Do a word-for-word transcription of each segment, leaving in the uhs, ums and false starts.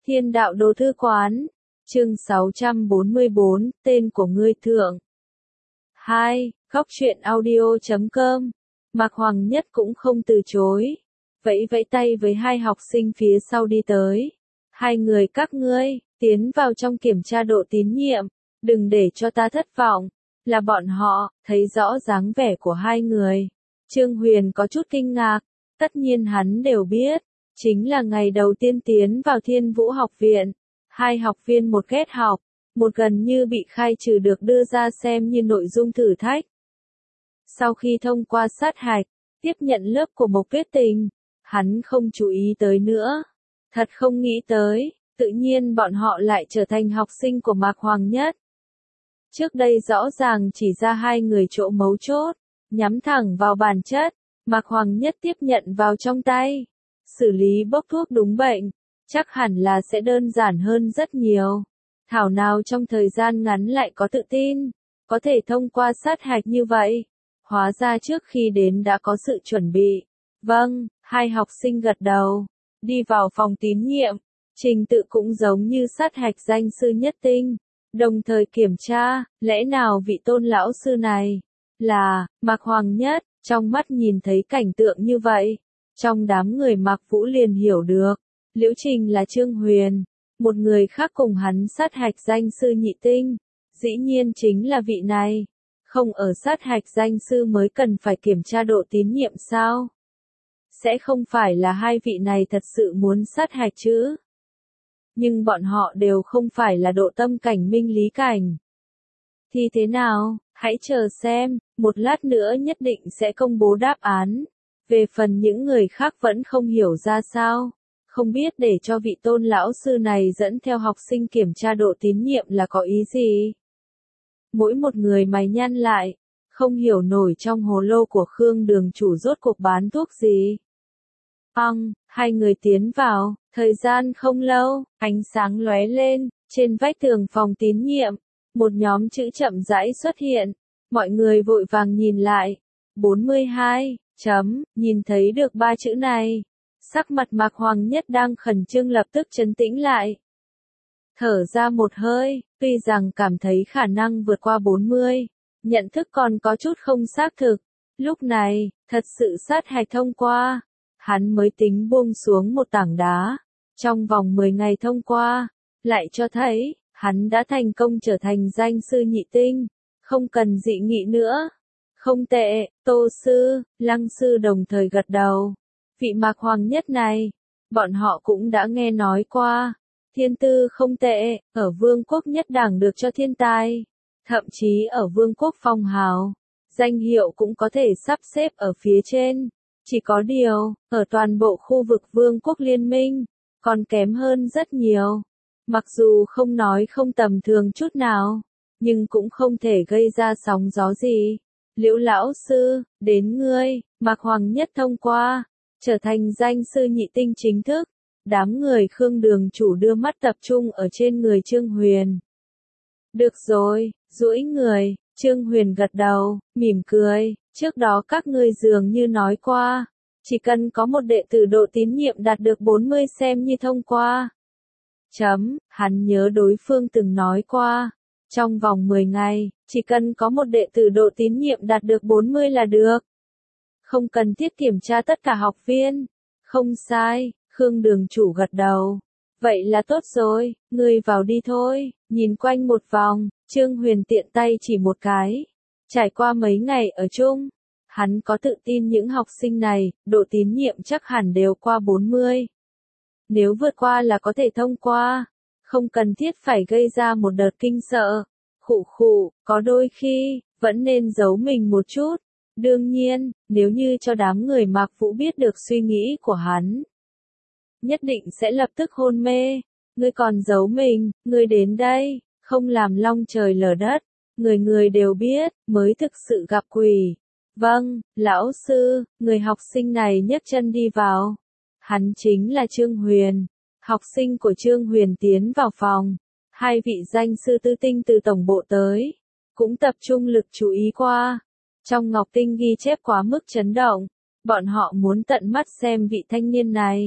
Thiên đạo đồ thư quán. Chương sáu trăm bốn mươi bốn, tên của ngươi thượng. hai. Góc truyện audio chấm com. Mạc Hoàng Nhất cũng không từ chối. Vẫy vẫy tay với hai học sinh phía sau đi tới. Hai người các ngươi, tiến vào trong kiểm tra độ tín nhiệm. Đừng để cho ta thất vọng. Là bọn họ, thấy rõ dáng vẻ của hai người. Trương Huyền có chút kinh ngạc. Tất nhiên hắn đều biết. Chính là ngày đầu tiên tiến vào Thiên Vũ học viện. Hai học viên một ghét học, một gần như bị khai trừ được đưa ra xem như nội dung thử thách. Sau khi thông qua sát hạch, tiếp nhận lớp của Mộc Tuyết Tình, hắn không chú ý tới nữa. Thật không nghĩ tới, tự nhiên bọn họ lại trở thành học sinh của Mạc Hoàng Nhất. Trước đây rõ ràng chỉ ra hai người chỗ mấu chốt, nhắm thẳng vào bản chất, Mạc Hoàng Nhất tiếp nhận vào trong tay. Xử lý bốc thuốc đúng bệnh, chắc hẳn là sẽ đơn giản hơn rất nhiều. Thảo nào trong thời gian ngắn lại có tự tin, có thể thông qua sát hạch như vậy. Hóa ra trước khi đến đã có sự chuẩn bị. Vâng, hai học sinh gật đầu, đi vào phòng tín nhiệm. Trình tự cũng giống như sát hạch danh sư nhất tinh, đồng thời kiểm tra, lẽ nào vị tôn lão sư này là Mạc Hoàng Nhất. Trong mắt nhìn thấy cảnh tượng như vậy, trong đám người Mạc Vũ liền hiểu được, Liễu Trình là Trương Huyền, một người khác cùng hắn sát hạch danh sư nhị tinh, dĩ nhiên chính là vị này. Không ở sát hạch danh sư mới cần phải kiểm tra độ tín nhiệm sao? Sẽ không phải là hai vị này thật sự muốn sát hạch chứ? Nhưng bọn họ đều không phải là độ tâm cảnh minh lý cảnh. Thì thế nào, hãy chờ xem, một lát nữa nhất định sẽ công bố đáp án. Về phần những người khác vẫn không hiểu ra sao, không biết để cho vị tôn lão sư này dẫn theo học sinh kiểm tra độ tín nhiệm là có ý gì. Mỗi một người mày nhăn lại, không hiểu nổi trong hồ lô của Khương đường chủ rốt cuộc bán thuốc gì. Ong, hai người tiến vào, thời gian không lâu, ánh sáng lóe lên, trên vách tường phòng tín nhiệm, một nhóm chữ chậm rãi xuất hiện, mọi người vội vàng nhìn lại, bốn mươi hai, chấm, nhìn thấy được ba chữ này. Sắc mặt Mạc Hoàng Nhất đang khẩn trương lập tức trấn tĩnh lại. Thở ra một hơi, tuy rằng cảm thấy khả năng vượt qua bốn mươi, nhận thức còn có chút không xác thực. Lúc này, thật sự sát hạch thông qua, hắn mới tính buông xuống một tảng đá. Trong vòng mười ngày thông qua, lại cho thấy, hắn đã thành công trở thành danh sư nhị tinh, không cần dị nghị nữa. Không tệ, Tô Sư, Lăng Sư đồng thời gật đầu. Vị Mạc Hoàng Nhất này, bọn họ cũng đã nghe nói qua. Thiên tư không tệ, ở Vương quốc nhất đẳng được cho thiên tài. Thậm chí ở Vương quốc phong hào, danh hiệu cũng có thể sắp xếp ở phía trên. Chỉ có điều, ở toàn bộ khu vực Vương quốc liên minh, còn kém hơn rất nhiều. Mặc dù không nói không tầm thường chút nào, nhưng cũng không thể gây ra sóng gió gì. Liễu lão sư, đến ngươi, Mạc Hoàng Nhất thông qua, trở thành danh sư nhị tinh chính thức. Đám người Khương đường chủ đưa mắt tập trung ở trên người Trương Huyền. Được rồi, duỗi người, Trương Huyền gật đầu, mỉm cười, trước đó các ngươi dường như nói qua, chỉ cần có một đệ tử độ tín nhiệm đạt được bốn mươi xem như thông qua. Chấm, hắn nhớ đối phương từng nói qua, trong vòng mười ngày, chỉ cần có một đệ tử độ tín nhiệm đạt được bốn mươi là được. Không cần thiết kiểm tra tất cả học viên. Không sai, Khương đường chủ gật đầu. Vậy là tốt rồi, ngươi vào đi thôi. Nhìn quanh một vòng, Trương Huyền tiện tay chỉ một cái. Trải qua mấy ngày ở chung, hắn có tự tin những học sinh này, độ tín nhiệm chắc hẳn đều qua bốn mươi. Nếu vượt qua là có thể thông qua, không cần thiết phải gây ra một đợt kinh sợ. Khụ khụ, có đôi khi, vẫn nên giấu mình một chút. Đương nhiên, nếu như cho đám người Mạc Vũ biết được suy nghĩ của hắn, nhất định sẽ lập tức hôn mê. Ngươi còn giấu mình, ngươi đến đây, không làm long trời lở đất. Người người đều biết, mới thực sự gặp quỷ. Vâng, lão sư, người học sinh này nhấc chân đi vào. Hắn chính là Trương Huyền. Học sinh của Trương Huyền tiến vào phòng. Hai vị danh sư tư tinh từ tổng bộ tới, cũng tập trung lực chú ý qua. Trong ngọc tinh ghi chép quá mức chấn động, bọn họ muốn tận mắt xem vị thanh niên này.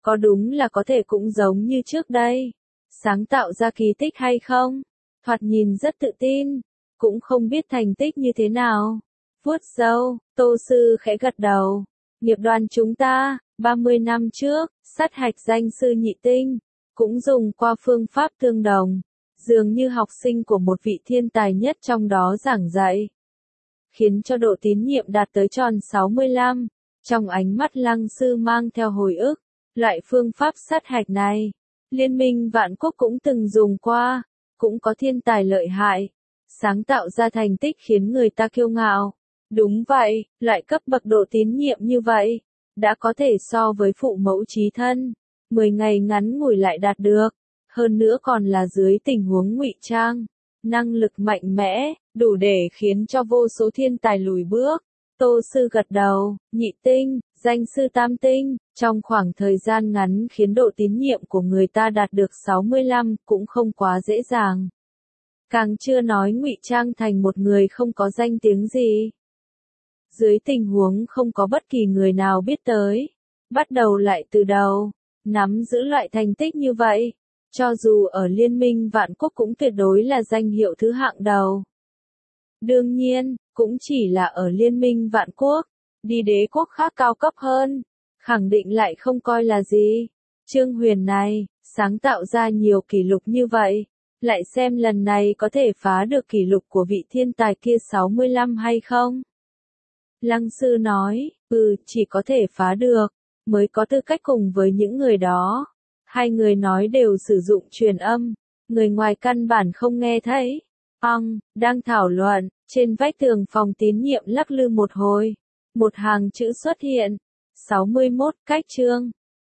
Có đúng là có thể cũng giống như trước đây, sáng tạo ra kỳ tích hay không? Thoạt nhìn rất tự tin, cũng không biết thành tích như thế nào. Vuốt râu, Tô Sư khẽ gật đầu. Nghiệp đoàn chúng ta, ba mươi năm trước, sát hạch danh sư nhị tinh, cũng dùng qua phương pháp tương đồng, dường như học sinh của một vị thiên tài nhất trong đó giảng dạy, khiến cho độ tín nhiệm đạt tới tròn sáu mươi lăm. Trong ánh mắt Lăng sư mang theo hồi ức, loại phương pháp sát hạch này, Liên minh Vạn Quốc cũng từng dùng qua, cũng có thiên tài lợi hại, sáng tạo ra thành tích khiến người ta kiêu ngạo. Đúng vậy, loại cấp bậc độ tín nhiệm như vậy, đã có thể so với phụ mẫu chí thân, mười ngày ngắn ngủi lại đạt được, hơn nữa còn là dưới tình huống ngụy trang, năng lực mạnh mẽ, đủ để khiến cho vô số thiên tài lùi bước. Tô Sư gật đầu, nhị tinh, danh sư tam tinh, trong khoảng thời gian ngắn khiến độ tín nhiệm của người ta đạt được sáu mươi lăm cũng không quá dễ dàng. Càng chưa nói ngụy trang thành một người không có danh tiếng gì. Dưới tình huống không có bất kỳ người nào biết tới, bắt đầu lại từ đầu, nắm giữ loại thành tích như vậy, cho dù ở Liên minh Vạn Quốc cũng tuyệt đối là danh hiệu thứ hạng đầu. Đương nhiên, cũng chỉ là ở Liên minh Vạn Quốc, đi đế quốc khác cao cấp hơn, khẳng định lại không coi là gì. Trương Huyền này, sáng tạo ra nhiều kỷ lục như vậy, lại xem lần này có thể phá được kỷ lục của vị thiên tài kia sáu mươi lăm hay không? Lăng sư nói, ừ, chỉ có thể phá được, mới có tư cách cùng với những người đó. Hai người nói đều sử dụng truyền âm, người ngoài căn bản không nghe thấy. Ong, đang thảo luận, trên vách tường phòng tín nhiệm lắc lư một hồi. Một hàng chữ xuất hiện. sáu mươi mốt, cách chương.